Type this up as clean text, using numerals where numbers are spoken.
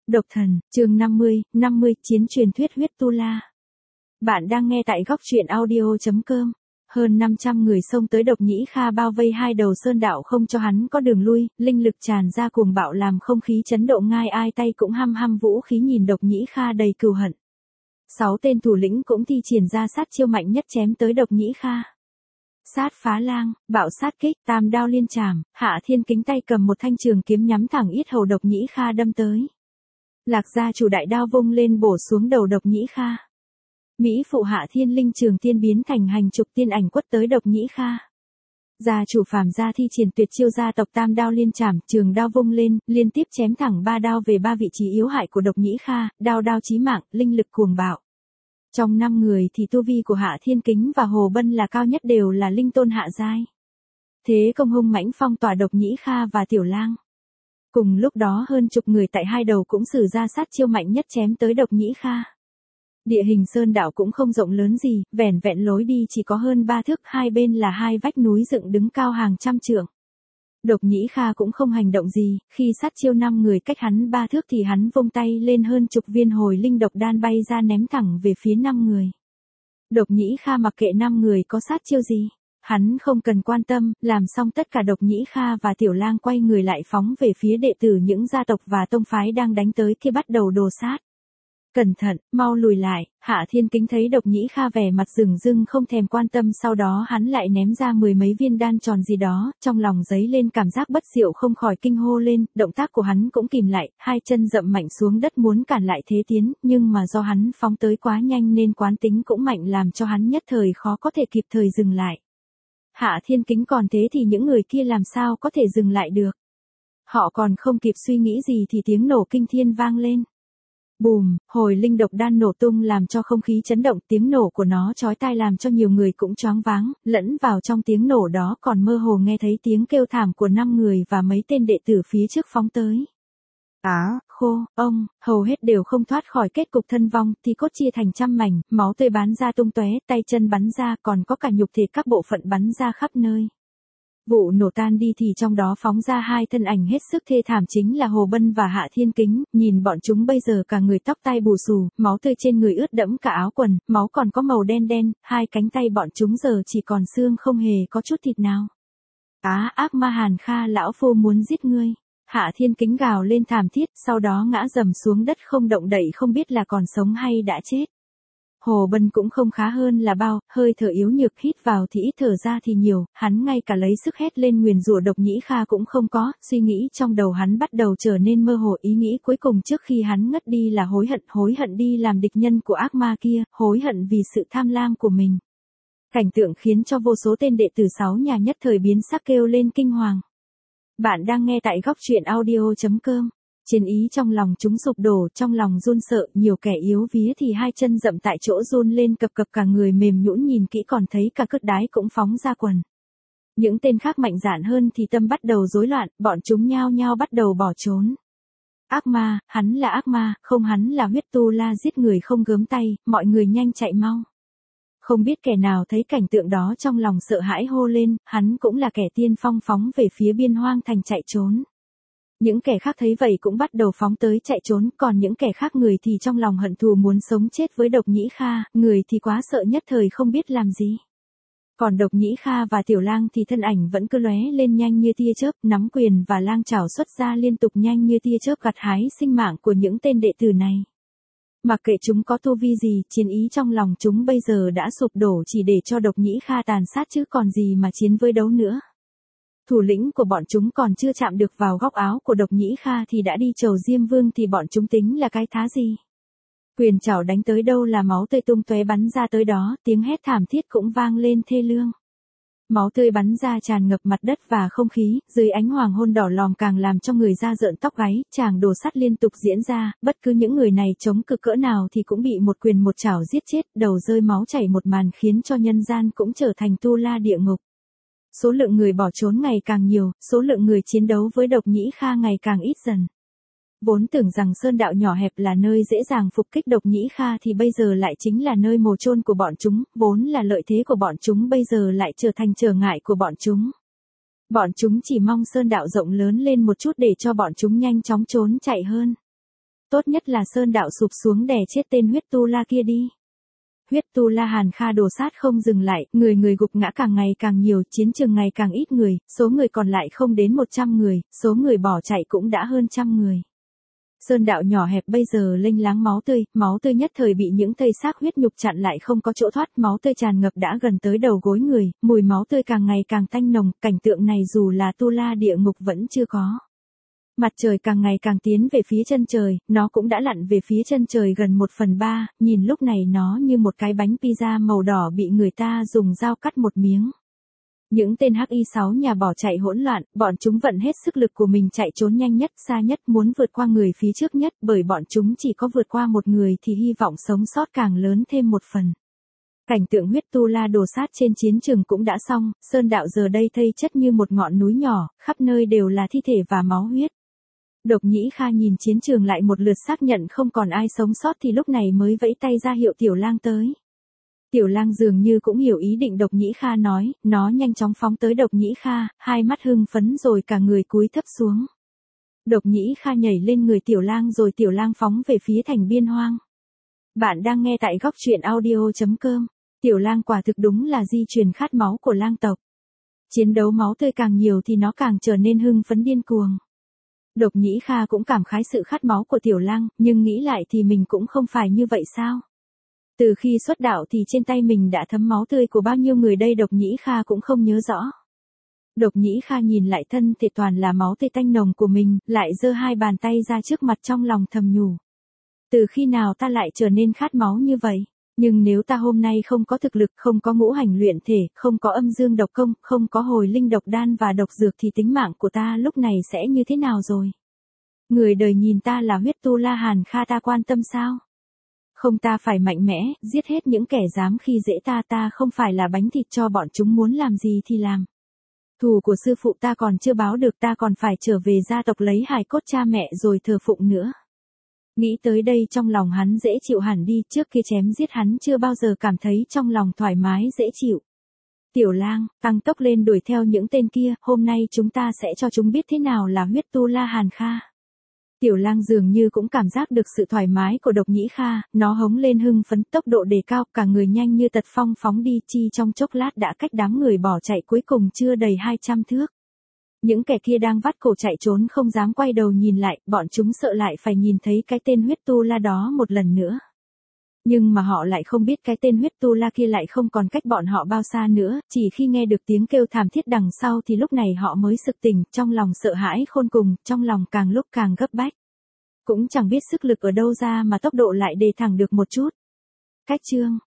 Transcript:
Độc thần, chương 50, chiến truyền thuyết huyết tu la. Bạn đang nghe tại góc truyện audio.com. Hơn 500 người xông tới Độc Nhĩ Kha bao vây hai đầu sơn đạo không cho hắn có đường lui, linh lực tràn ra cuồng bạo làm không khí chấn động, ngai ai tay cũng hăm vũ khí nhìn Độc Nhĩ Kha đầy cừu hận. 6 tên thủ lĩnh cũng thi triển ra sát chiêu mạnh nhất chém tới Độc Nhĩ Kha. Sát phá lang, bạo sát kích, tam đao liên trảm, Hạ Thiên Kính tay cầm một thanh trường kiếm nhắm thẳng yết hầu Độc Nhĩ Kha đâm tới. Lạc gia chủ đại đao vung lên bổ xuống đầu Độc Nhĩ Kha. Mỹ phụ Hạ Thiên Linh trường tiên biến thành hành trục tiên ảnh quất tới Độc Nhĩ Kha. Gia chủ Phàm gia thi triển tuyệt chiêu gia tộc tam đao liên trảm, trường đao vung lên, liên tiếp chém thẳng 3 đao về 3 vị trí yếu hại của Độc Nhĩ Kha, đao chí mạng, linh lực cuồng bạo. Trong 5 người thì tu vi của Hạ Thiên Kính và Hồ Bân là cao nhất, đều là linh tôn hạ giai. Thế công hung mãnh phong tỏa Độc Nhĩ Kha và Tiểu Lang. Cùng lúc đó hơn chục người tại hai đầu cũng sử ra sát chiêu mạnh nhất chém tới Độc Nhĩ Kha. Địa hình sơn đạo cũng không rộng lớn gì, vẻn vẹn lối đi chỉ có hơn 3 thước, hai bên là hai vách núi dựng đứng cao hàng trăm trượng. Độc Nhĩ Kha cũng không hành động gì, khi sát chiêu 5 người cách hắn 3 thước thì hắn vung tay lên, hơn chục viên hồi linh độc đan bay ra ném thẳng về phía 5 người. Độc Nhĩ Kha mặc kệ 5 người có sát chiêu gì, hắn không cần quan tâm, làm xong tất cả Độc Nhĩ Kha và Tiểu Lang quay người lại phóng về phía đệ tử những gia tộc và tông phái đang đánh tới kia, bắt đầu đồ sát. Cẩn thận, mau lùi lại. Hạ Thiên Kính thấy Độc Nhĩ Kha vẻ mặt rừng rưng không thèm quan tâm, sau đó hắn lại ném ra 10 mấy viên đan tròn gì đó, trong lòng dấy lên cảm giác bất diệu, không khỏi kinh hô lên, động tác của hắn cũng kìm lại, hai chân dậm mạnh xuống đất muốn cản lại thế tiến, nhưng mà do hắn phóng tới quá nhanh nên quán tính cũng mạnh làm cho hắn nhất thời khó có thể kịp thời dừng lại. Hạ Thiên Kính còn thế thì những người kia làm sao có thể dừng lại được. Họ còn không kịp suy nghĩ gì thì tiếng nổ kinh thiên vang lên. Bùm, hồi linh độc đan nổ tung làm cho không khí chấn động, tiếng nổ của nó chói tai làm cho nhiều người cũng choáng váng, lẫn vào trong tiếng nổ đó còn mơ hồ nghe thấy tiếng kêu thảm của 5 người và mấy tên đệ tử phía trước phóng tới. Khô, ông, hầu hết đều không thoát khỏi kết cục thân vong, thì cốt chia thành trăm mảnh, máu tươi bắn ra tung tóe, tay chân bắn ra, còn có cả nhục thể các bộ phận bắn ra khắp nơi. Vụ nổ tan đi thì trong đó phóng ra hai thân ảnh hết sức thê thảm, chính là Hồ Bân và Hạ Thiên Kính, nhìn bọn chúng bây giờ cả người tóc tai bù xù, máu tươi trên người ướt đẫm cả áo quần, máu còn có màu đen đen, hai cánh tay bọn chúng giờ chỉ còn xương không hề có chút thịt nào. Ác ma Hàn Kha, lão phu muốn giết ngươi. Hạ Thiên Kính gào lên thảm thiết, sau đó ngã rầm xuống đất không động đậy, không biết là còn sống hay đã chết. Hồ Bân cũng không khá hơn là bao, hơi thở yếu nhược, hít vào thì ít, thở ra thì nhiều, hắn ngay cả lấy sức hét lên nguyền rủa Độc Nhĩ Kha cũng không có, suy nghĩ trong đầu hắn bắt đầu trở nên mơ hồ, ý nghĩ cuối cùng trước khi hắn ngất đi là hối hận đi làm địch nhân của ác ma kia, hối hận vì sự tham lam của mình. Cảnh tượng khiến cho vô số tên đệ tử 6 nhà nhất thời biến sắc, kêu lên kinh hoàng. Bạn đang nghe tại góc truyện audio.com. Chiến ý trong lòng chúng sụp đổ, trong lòng run sợ, nhiều kẻ yếu vía thì hai chân dậm tại chỗ run lên cập cập, cả người mềm nhũn, nhìn kỹ còn thấy cả cất đái cũng phóng ra quần. Những tên khác mạnh dạn hơn thì tâm bắt đầu rối loạn, bọn chúng nhao nhao bắt đầu bỏ trốn. Ác ma, hắn là ác ma, không, hắn là huyết tu la giết người không gớm tay, mọi người nhanh chạy mau. Không biết kẻ nào thấy cảnh tượng đó trong lòng sợ hãi hô lên, hắn cũng là kẻ tiên phong phóng về phía biên hoang thành chạy trốn. Những kẻ khác thấy vậy cũng bắt đầu phóng tới chạy trốn, còn những kẻ khác người thì trong lòng hận thù muốn sống chết với Độc Nhĩ Kha, người thì quá sợ nhất thời không biết làm gì. Còn Độc Nhĩ Kha và Tiểu Lang thì thân ảnh vẫn cứ lóe lên nhanh như tia chớp, nắm quyền và lang chảo xuất ra liên tục nhanh như tia chớp, gặt hái sinh mạng của những tên đệ tử này. Mặc kệ chúng có tu vi gì, chiến ý trong lòng chúng bây giờ đã sụp đổ, chỉ để cho Độc Nhĩ Kha tàn sát chứ còn gì mà chiến với đấu nữa. Thủ lĩnh của bọn chúng còn chưa chạm được vào góc áo của Độc Nhĩ Kha thì đã đi chầu Diêm Vương, thì bọn chúng tính là cái thá gì. Quyền chảo đánh tới đâu là máu tươi tung tóe bắn ra tới đó, tiếng hét thảm thiết cũng vang lên thê lương. Máu tươi bắn ra tràn ngập mặt đất và không khí, dưới ánh hoàng hôn đỏ lòm càng làm cho người da rợn tóc gáy, tràng đồ sắt liên tục diễn ra, bất cứ những người này chống cự cỡ nào thì cũng bị một quyền một chảo giết chết, đầu rơi máu chảy một màn khiến cho nhân gian cũng trở thành tu la địa ngục. Số lượng người bỏ trốn ngày càng nhiều, số lượng người chiến đấu với Độc Nhĩ Kha ngày càng ít dần. Vốn tưởng rằng sơn đạo nhỏ hẹp là nơi dễ dàng phục kích Độc Nhĩ Kha thì bây giờ lại chính là nơi mồ chôn của bọn chúng, vốn là lợi thế của bọn chúng bây giờ lại trở thành trở ngại của bọn chúng. Bọn chúng chỉ mong sơn đạo rộng lớn lên một chút để cho bọn chúng nhanh chóng trốn chạy hơn. Tốt nhất là Sơn đạo sụp xuống đè chết tên huyết tu la kia đi. Huyết tu la Hàn Kha đổ sát không dừng lại, người gục ngã càng ngày càng nhiều, chiến trường ngày càng ít người, số người còn lại không đến 100 người, số người bỏ chạy cũng đã hơn 100 người. Sơn đạo nhỏ hẹp bây giờ lênh láng máu tươi nhất thời bị những thây xác huyết nhục chặn lại không có chỗ thoát, máu tươi tràn ngập đã gần tới đầu gối người, mùi máu tươi càng ngày càng tanh nồng, cảnh tượng này dù là tu la địa ngục vẫn chưa có. Mặt trời càng ngày càng tiến về phía chân trời, nó cũng đã lặn về phía chân trời gần 1/3, nhìn lúc này nó như một cái bánh pizza màu đỏ bị người ta dùng dao cắt một miếng. Những tên HI6 nhà bỏ chạy hỗn loạn, bọn chúng vận hết sức lực của mình chạy trốn nhanh nhất, xa nhất, muốn vượt qua người phía trước nhất, bởi bọn chúng chỉ có vượt qua một người thì hy vọng sống sót càng lớn thêm một phần. Cảnh tượng huyết tu la đổ sát trên chiến trường cũng đã xong, Sơn đạo giờ đây thây chất như một ngọn núi nhỏ, khắp nơi đều là thi thể và máu huyết. Độc Nhĩ Kha nhìn chiến trường lại một lượt xác nhận không còn ai sống sót thì lúc này mới vẫy tay ra hiệu Tiểu Lang tới. Tiểu Lang dường như cũng hiểu ý định Độc Nhĩ Kha nói, nó nhanh chóng phóng tới Độc Nhĩ Kha, hai mắt hưng phấn rồi cả người cúi thấp xuống. Độc Nhĩ Kha nhảy lên người Tiểu Lang rồi Tiểu Lang phóng về phía thành biên hoang. Bạn đang nghe tại góc truyện audio.com. Tiểu Lang quả thực đúng là di truyền khát máu của lang tộc. Chiến đấu máu tươi càng nhiều thì nó càng trở nên hưng phấn điên cuồng. Độc Nhĩ Kha cũng cảm khái sự khát máu của Tiểu Lang, nhưng nghĩ lại thì mình cũng không phải như vậy sao? Từ khi xuất đạo thì trên tay mình đã thấm máu tươi của bao nhiêu người đây Độc Nhĩ Kha cũng không nhớ rõ. Độc Nhĩ Kha nhìn lại thân thể toàn là máu tươi tanh nồng của mình, lại giơ hai bàn tay ra trước mặt trong lòng thầm nhủ. Từ khi nào ta lại trở nên khát máu như vậy? Nhưng nếu ta hôm nay không có thực lực, không có ngũ hành luyện thể, không có âm dương độc công, không có hồi linh độc đan và độc dược thì tính mạng của ta lúc này sẽ như thế nào rồi? Người đời nhìn ta là huyết tu la Hàn Kha ta quan tâm sao? Không, ta phải mạnh mẽ, giết hết những kẻ dám khi dễ ta không phải là bánh thịt cho bọn chúng muốn làm gì thì làm. Thù của sư phụ ta còn chưa báo được, ta còn phải trở về gia tộc lấy hài cốt cha mẹ rồi thờ phụng nữa. Nghĩ tới đây trong lòng hắn dễ chịu hẳn đi, trước kia chém giết hắn chưa bao giờ cảm thấy trong lòng thoải mái dễ chịu. Tiểu Lang, tăng tốc lên đuổi theo những tên kia, hôm nay chúng ta sẽ cho chúng biết thế nào là huyết tu la Hàn Kha. Tiểu Lang dường như cũng cảm giác được sự thoải mái của Độc Nhĩ Kha, nó hống lên hưng phấn, tốc độ đề cao, cả người nhanh như tật phong phóng đi, chi trong chốc lát đã cách đám người bỏ chạy cuối cùng chưa đầy 200 thước. Những kẻ kia đang vắt cổ chạy trốn không dám quay đầu nhìn lại, bọn chúng sợ lại phải nhìn thấy cái tên huyết tu la đó một lần nữa. Nhưng mà họ lại không biết cái tên huyết tu la kia lại không còn cách bọn họ bao xa nữa, chỉ khi nghe được tiếng kêu thảm thiết đằng sau thì lúc này họ mới sực tỉnh, trong lòng sợ hãi khôn cùng, trong lòng càng lúc càng gấp bách. Cũng chẳng biết sức lực ở đâu ra mà tốc độ lại đề thẳng được một chút. Cách chương